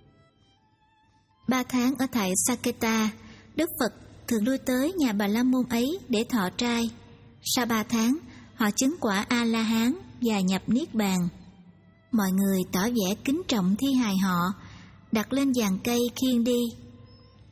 Ba tháng ở tại Saketa, Đức Phật thường lui tới nhà Bà La Môn ấy để thọ trai. Sau ba tháng, họ chứng quả A-la-hán và nhập niết bàn. Mọi người tỏ vẻ kính trọng thi hài họ, đặt lên giàn cây khiêng đi.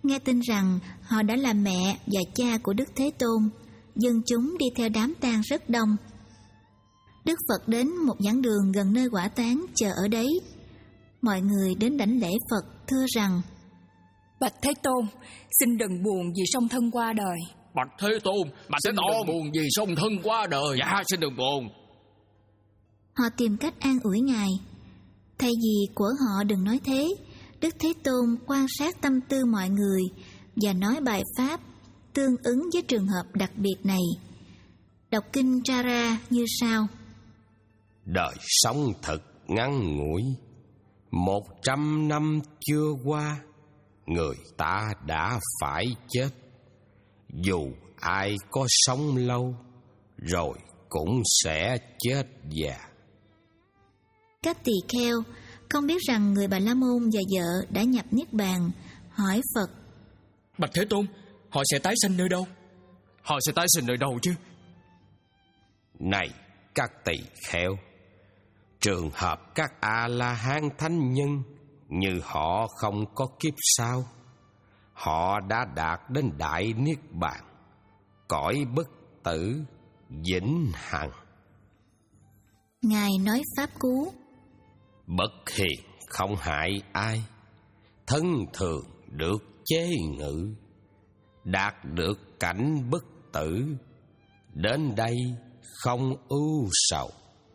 nghe tin rằng họ đã là mẹ và cha của Đức Thế Tôn. Dân chúng đi theo đám tang rất đông. Đức Phật đến một giảng đường gần nơi hỏa táng chờ ở đấy. Mọi người đến đảnh lễ Phật thưa rằng: Bạch Thế Tôn, xin đừng buồn vì song thân qua đời. Bạch Thế Tôn, Bạch Thế Tôn, buồn vì song thân qua đời. Dạ, xin đừng buồn. Họ tìm cách an ủi Ngài. Thay vì của họ đừng nói thế, Đức Thế Tôn quan sát tâm tư mọi người và nói bài pháp tương ứng với trường hợp đặc biệt này. Đọc kinh Chara như sau: Đời sống thật ngắn ngủi, một trăm năm chưa qua, người ta đã phải chết. Dù ai có sống lâu, rồi cũng sẽ chết già. Các tỳ kheo không biết rằng người Bà La Môn và vợ đã nhập niết bàn, hỏi Phật: Bạch Thế Tôn, họ sẽ tái sanh nơi đâu? Họ sẽ tái sinh nơi đâu chứ? Này các tỳ kheo, trường hợp các A-la-hán thánh nhân như họ không có kiếp sau, họ đã đạt đến đại niết bàn, cõi bất tử vĩnh hằng. Ngài nói pháp cú: Bất hiền không hại ai, thân thường được chế ngự, đạt được cảnh bất tử, đến đây không ưu sầu.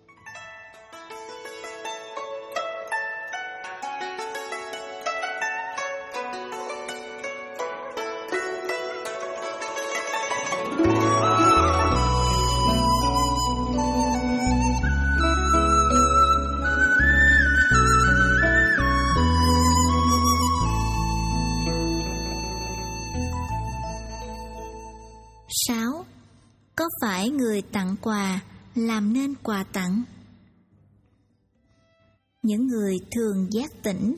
Sáu. Có phải người tặng quà làm nên quà tặng? Những người thường giác tỉnh.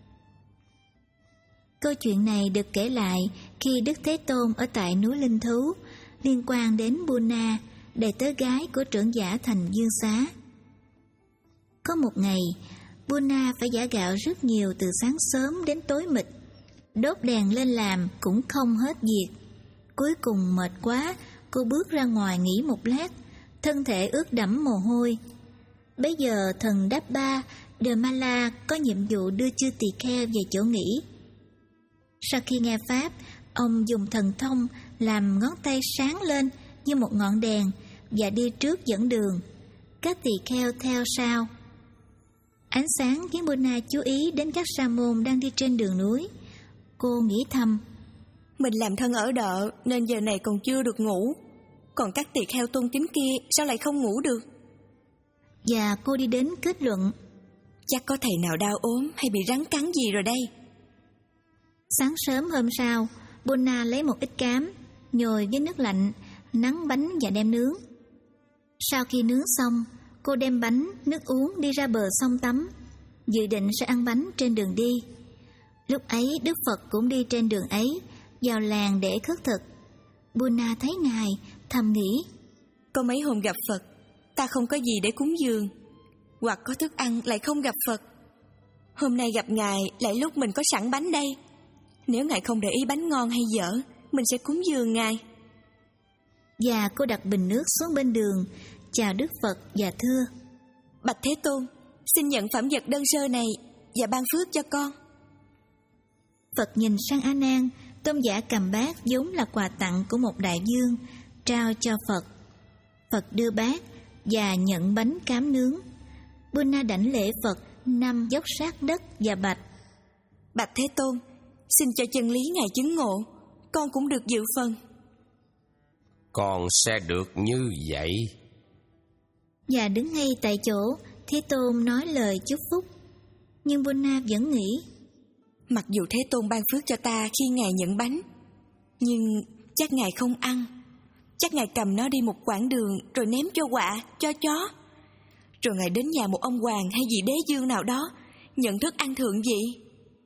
Câu chuyện này được kể lại khi Đức Thế Tôn ở tại núi Linh Thú, liên quan đến Buna, đệ tớ gái của trưởng giả thành Dương Xá. Có một ngày, Buna phải giã gạo rất nhiều từ sáng sớm đến tối mịt, đốt đèn lên làm cũng không hết việc. Cuối cùng mệt quá, cô bước ra ngoài nghỉ một lát, thân thể ướt đẫm mồ hôi. Bấy giờ thần Đáp Ba Đề Ma-la có nhiệm vụ đưa chư tỳ kheo về chỗ nghỉ. Sau khi nghe pháp, ông dùng thần thông làm ngón tay sáng lên như một ngọn đèn và đi trước dẫn đường. Các tỳ kheo theo sau. Ánh sáng khiến Buna chú ý đến các sa môn đang đi trên đường núi. Cô nghĩ thầm: Mình làm thân ở đợ nên giờ này còn chưa được ngủ, còn các tỳ kheo tôn kính kia sao lại không ngủ được? Và cô đi đến kết luận: Chắc có thầy nào đau ốm hay bị rắn cắn gì rồi đây. Sáng sớm hôm sau, Buna lấy một ít cám, nhồi với nước lạnh, nắn bánh và đem nướng. Sau khi nướng xong, cô đem bánh, nước uống đi ra bờ sông tắm, dự định sẽ ăn bánh trên đường đi. Lúc ấy Đức Phật cũng đi trên đường ấy, vào làng để khất thực. Buna thấy Ngài, thầm nghĩ: Có mấy hôm gặp Phật, ta không có gì để cúng dường, hoặc có thức ăn lại không gặp Phật. Hôm nay gặp Ngài lại lúc mình có sẵn bánh đây. Nếu Ngài không để ý bánh ngon hay dở, mình sẽ cúng dường Ngài. Và cô đặt bình nước xuống bên đường, chào Đức Phật và thưa: Bạch Thế Tôn, xin nhận phẩm vật đơn sơ này và ban phước cho con. Phật nhìn sang A Nan. Tôn giả cầm bát vốn là quà tặng của một đại vương, trao cho Phật. Phật đưa bát và nhận bánh cám nướng. Buna đảnh lễ Phật, nằm dốc sát đất và bạch: Bạch Thế Tôn, xin cho chân lý Ngài chứng ngộ, con cũng được dự phần. Con sẽ được như vậy. Và đứng ngay tại chỗ, Thế Tôn nói lời chúc phúc. Nhưng Buna vẫn nghĩ: Mặc dù Thế Tôn ban phước cho ta khi Ngài nhận bánh, nhưng chắc Ngài không ăn. Chắc Ngài cầm nó đi một quãng đường rồi ném cho quạ, cho chó. Rồi Ngài đến nhà một ông hoàng hay vị đế vương nào đó, nhận thức ăn thượng vị.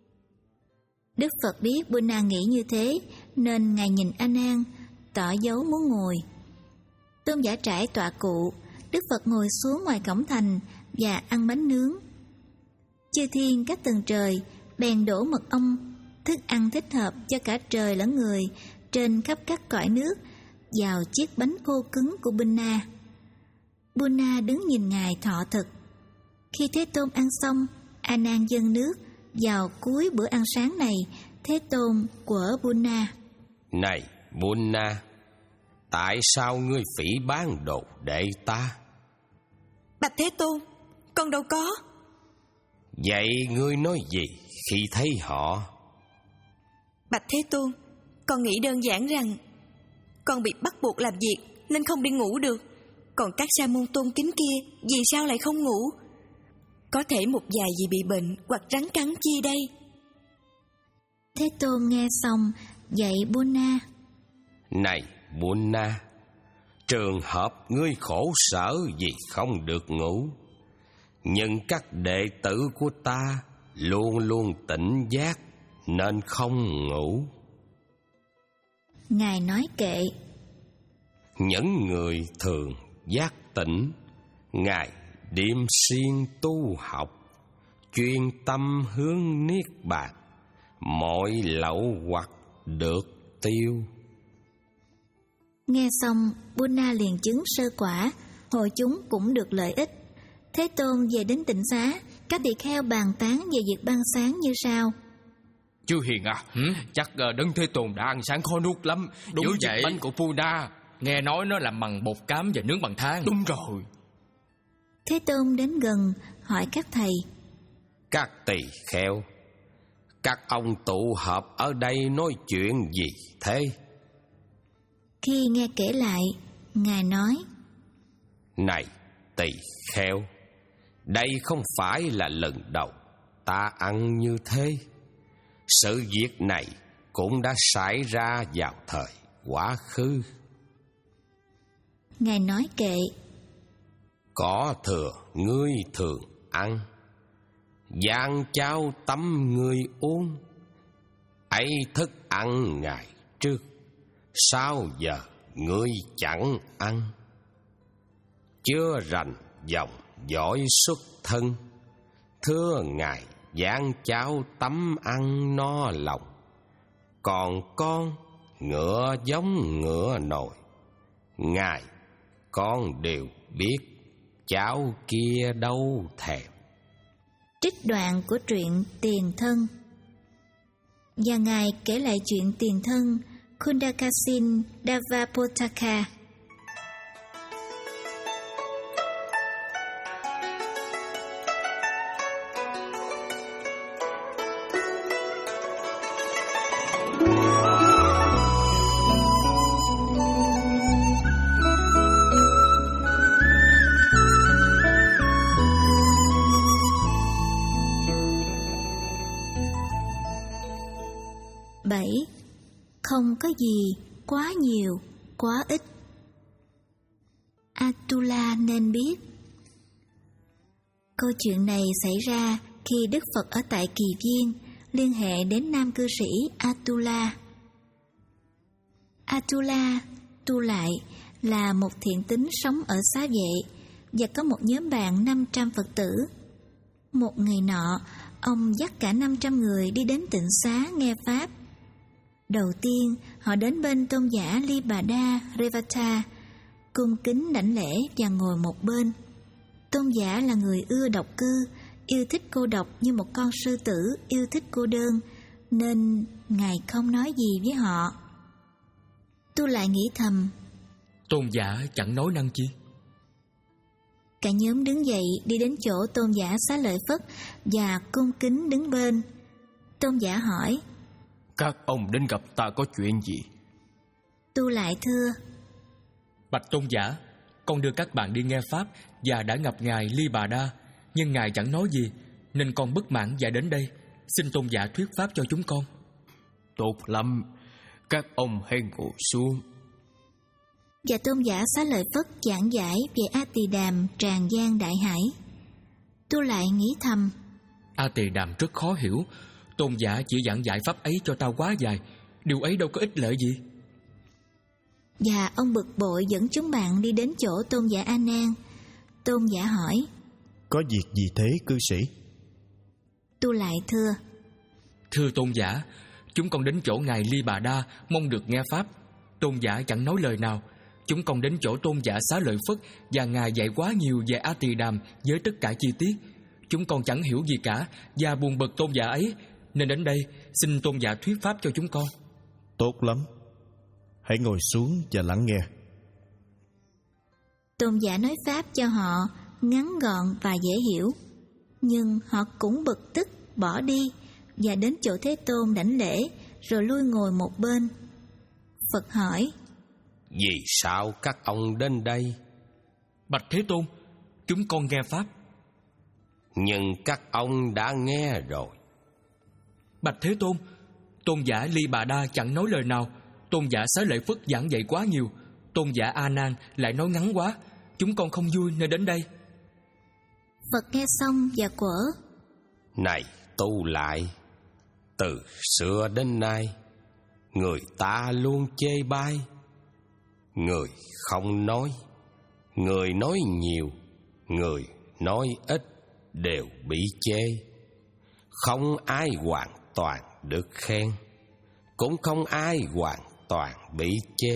Đức Phật biết Buna nghĩ như thế, nên Ngài nhìn A Nan, tỏ dấu muốn ngồi. Tôn giả trải tọa cụ, Đức Phật ngồi xuống ngoài cổng thành và ăn bánh nướng. Chư thiên các tầng trời bèn đổ mật ong thức ăn thích hợp cho cả trời lẫn người trên khắp các cõi nước vào chiếc bánh khô cứng của Bunna. Bunna đứng nhìn Ngài thọ thực. Khi Thế Tôn ăn xong, A Nan dâng nước vào cuối bữa ăn sáng này. Thế Tôn của Bunna: Này Bunna, tại sao ngươi phỉ báng đồ đệ ta? Bạch Thế Tôn, con đâu có. Vậy ngươi nói gì khi thấy họ? Bạch Thế Tôn, con nghĩ đơn giản rằng con bị bắt buộc làm việc nên không đi ngủ được. Còn các sa môn tôn kính kia vì sao lại không ngủ? Có thể một vài vị bị bệnh hoặc rắn cắn chi đây. Thế Tôn nghe xong dạy Bunna: Này Bunna, trường hợp ngươi khổ sở vì không được ngủ, nhưng các đệ tử của ta luôn luôn tỉnh giác nên không ngủ. Ngài nói kệ: Những người thường giác tỉnh, Ngài đêm xuyên tu học, chuyên tâm hướng niết bàn, mọi lậu hoặc được tiêu. Nghe xong, Bunna liền chứng sơ quả, hội chúng cũng được lợi ích. Thế Tôn về đến tịnh xá, các tỳ kheo bàn tán về việc ban sáng như sau: Chư Hiền à, ừ? chắc uh, Đấng Thế Tôn đã ăn sáng khó nuốt lắm. Đúng Giữa vậy. bánh của Bunna, nghe nói nó làm bằng bột cám và nướng bằng than. Đúng rồi. Thế Tôn đến gần hỏi các thầy: Các tỳ kheo, các ông tụ họp ở đây nói chuyện gì thế? Khi nghe kể lại, Ngài nói: Này tỳ kheo, đây không phải là lần đầu ta ăn như thế. Sự việc này cũng đã xảy ra vào thời quá khứ. Ngài nói kệ: Có thừa ngươi thường ăn, giang cháo tắm ngươi uống, ấy thức ăn ngày trước, sao giờ ngươi chẳng ăn? Chưa rành dòng dõi xuất thân, thưa ngài giang cháo tắm ăn no lòng. Còn con ngựa giống ngựa nồi, ngài con đều biết, cháo kia đâu thèm. Trích đoạn của truyện Tiền Thân. Và Ngài kể lại chuyện tiền thân Kundakasin Davapotaka. bảy. Không có gì quá nhiều, quá ít. Atula nên biết. Câu chuyện này xảy ra khi Đức Phật ở tại Kỳ Viên liên hệ đến nam cư sĩ Atula. Atula, tu lại, là một thiện tín sống ở xá vệ và có một nhóm bạn năm trăm Phật tử. Một ngày nọ, ông dắt cả năm trăm người đi đến tịnh xá nghe Pháp. Đầu tiên, họ đến bên tôn giả Libada Revata, cung kính đảnh lễ và ngồi một bên. Tôn giả là người ưa độc cư, yêu thích cô độc như một con sư tử yêu thích cô đơn, nên Ngài không nói gì với họ. Tu lại nghĩ thầm: Tôn giả chẳng nói năng chi. Cả nhóm đứng dậy đi đến chỗ tôn giả Xá Lợi Phất và cung kính đứng bên. Tôn giả hỏi: Các ông đến gặp ta có chuyện gì? Tu lại thưa: Bạch tôn giả, con đưa các bạn đi nghe Pháp và đã gặp ngài Ly Bà Đa, nhưng ngài chẳng nói gì, nên con bất mãn và đến đây. Xin tôn giả thuyết Pháp cho chúng con. Tốt lắm, các ông hãy ngồi xuống. Và tôn giả Xá Lợi Phất giảng giải về A Tỳ Đàm tràn gian đại hải. Tu lại nghĩ thầm: A Tỳ Đàm rất khó hiểu. Tôn giả chỉ giảng giải pháp ấy cho ta quá dài, điều ấy đâu có ích lợi gì. Và ông bực bội dẫn chúng bạn đi đến chỗ tôn giả A Nan. Tôn giả hỏi: Có việc gì thế cư sĩ? Tu lại thưa: Thưa tôn giả, Chúng con đến chỗ ngài Ly Bà Đa mong được nghe pháp. Tôn giả chẳng nói lời nào. Chúng con đến chỗ tôn giả Xá Lợi Phất và ngài dạy quá nhiều về A Tỳ Đàm với tất cả chi tiết. Chúng con chẳng hiểu gì cả và buồn bực tôn giả ấy, nên đến đây xin tôn giả thuyết pháp cho chúng con. Tốt lắm. Hãy ngồi xuống và lắng nghe. Tôn giả nói pháp cho họ ngắn gọn và dễ hiểu, nhưng họ cũng bực tức bỏ đi và đến chỗ Thế Tôn đảnh lễ rồi lui ngồi một bên. Phật hỏi: Vì sao các ông đến đây? Bạch Thế Tôn, chúng con nghe pháp. Nhưng các ông đã nghe rồi. Bạch Thế Tôn, tôn giả Ly Bà Đa chẳng nói lời nào. Tôn giả Xá Lợi Phất giảng dạy quá nhiều. Tôn giả A Nan lại nói ngắn quá. Chúng con không vui nên đến đây. Phật nghe xong và quở: Này tu lại, từ xưa đến nay người ta luôn chê bai. Người không nói, người nói nhiều, người nói ít đều bị chê. Không ai hoàn toàn được khen, cũng không ai hoàn toàn bị chê.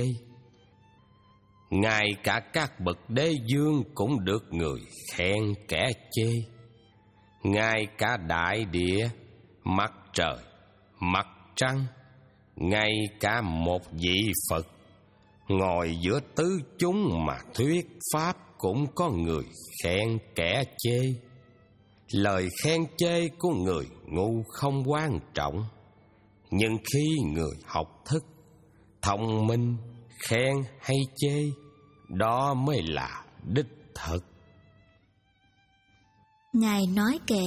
Ngay cả các bậc đế vương cũng được người khen kẻ chê. Ngay cả đại địa, mặt trời, mặt trăng, ngay cả một vị Phật ngồi giữa tứ chúng mà thuyết pháp cũng có người khen kẻ chê. Lời khen chê của người ngu không quan trọng, nhưng khi người học thức, thông minh, khen hay chê, đó mới là đích thực. Ngài nói kệ: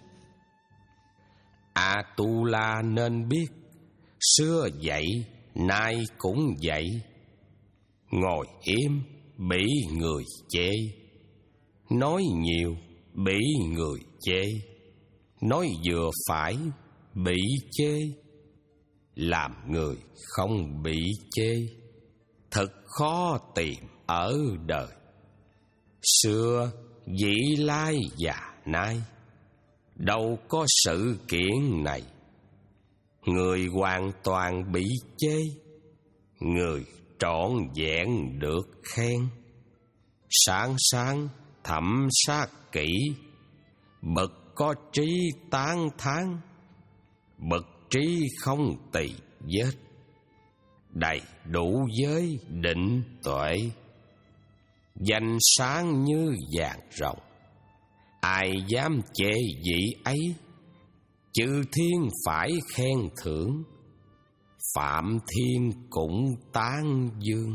A-tu-la nên biết, xưa dạy, nay cũng dạy. Ngồi im, bị người chê. Nói nhiều, bị người chê. Nói vừa phải, bị chê. Làm người không bị chê thật khó tìm ở đời. Xưa, vị lai và nay, đâu có sự kiện này. Người hoàn toàn bị chê, người trọn vẹn được khen. Sáng sáng thẩm sát kỹ, bậc có trí tán thán, bậc trí không tỳ vết, đầy đủ giới định tuệ. Danh sáng như vàng rồng, ai dám chê vị ấy. Chư thiên phải khen thưởng, phạm thiên cũng tán dương.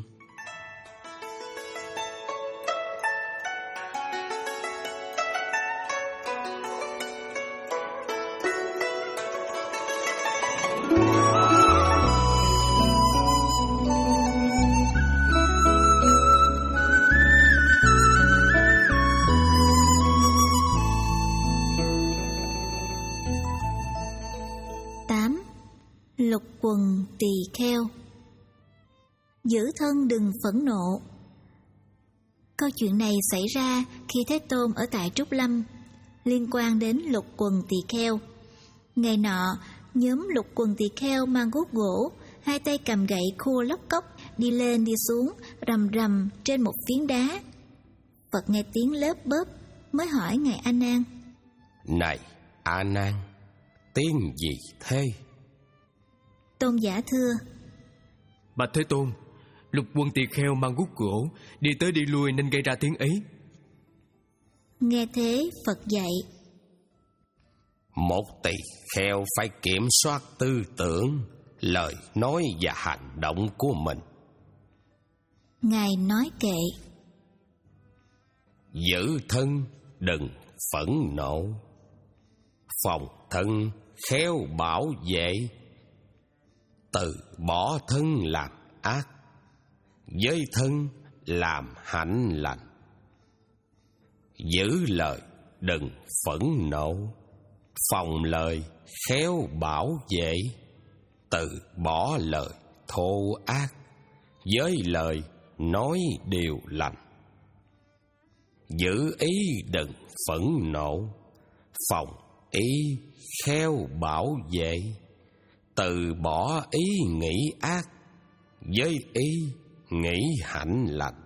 Lục quần tỳ kheo. Giữ thân đừng phẫn nộ. Câu chuyện này xảy ra khi Thế Tôn ở tại Trúc Lâm, liên quan đến lục quần tỳ kheo. Ngày nọ, nhóm lục quần tỳ kheo mang guốc gỗ, hai tay cầm gậy khua lóc cốc, đi lên đi xuống, rầm rầm trên một phiến đá. Phật nghe tiếng lớp bớp, mới hỏi Ngài A Nan: Này A Nan, tiếng gì thế? Tôn giả thưa: Bạch Thế Tôn, lục quân tỳ kheo mang guốc gỗ, đi tới đi lui nên gây ra tiếng ấy. Nghe thế, Phật dạy: Một tỳ kheo phải kiểm soát tư tưởng, lời nói và hành động của mình. Ngài nói kệ: Giữ thân đừng phẫn nộ, phòng thân khéo bảo vệ. Từ bỏ thân làm ác, với thân làm hạnh lành. Giữ lời đừng phẫn nộ, phòng lời khéo bảo vệ. Từ bỏ lời thô ác, với lời nói điều lành. Giữ ý đừng phẫn nộ, phòng ý khéo bảo vệ. từ bỏ ý nghĩ ác với ý nghĩ hạnh lành.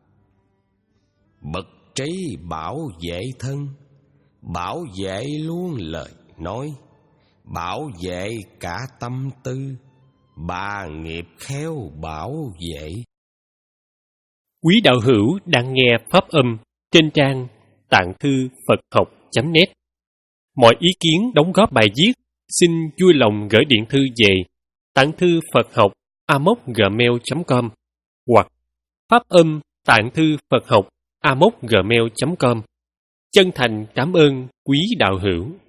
Bậc trí bảo vệ thân, bảo vệ luôn lời nói, bảo vệ cả tâm tư, ba nghiệp khéo bảo vệ. Quý đạo hữu đang nghe pháp âm trên trang tạng thư Phật học chấm net. Mọi ý kiến đóng góp bài viết xin vui lòng gửi điện thư về tạng thư Phật học a m o c gmail chấm com hoặc pháp âm tạng thư Phật học a m o c gmail chấm com. Chân thành cảm ơn quý đạo hữu.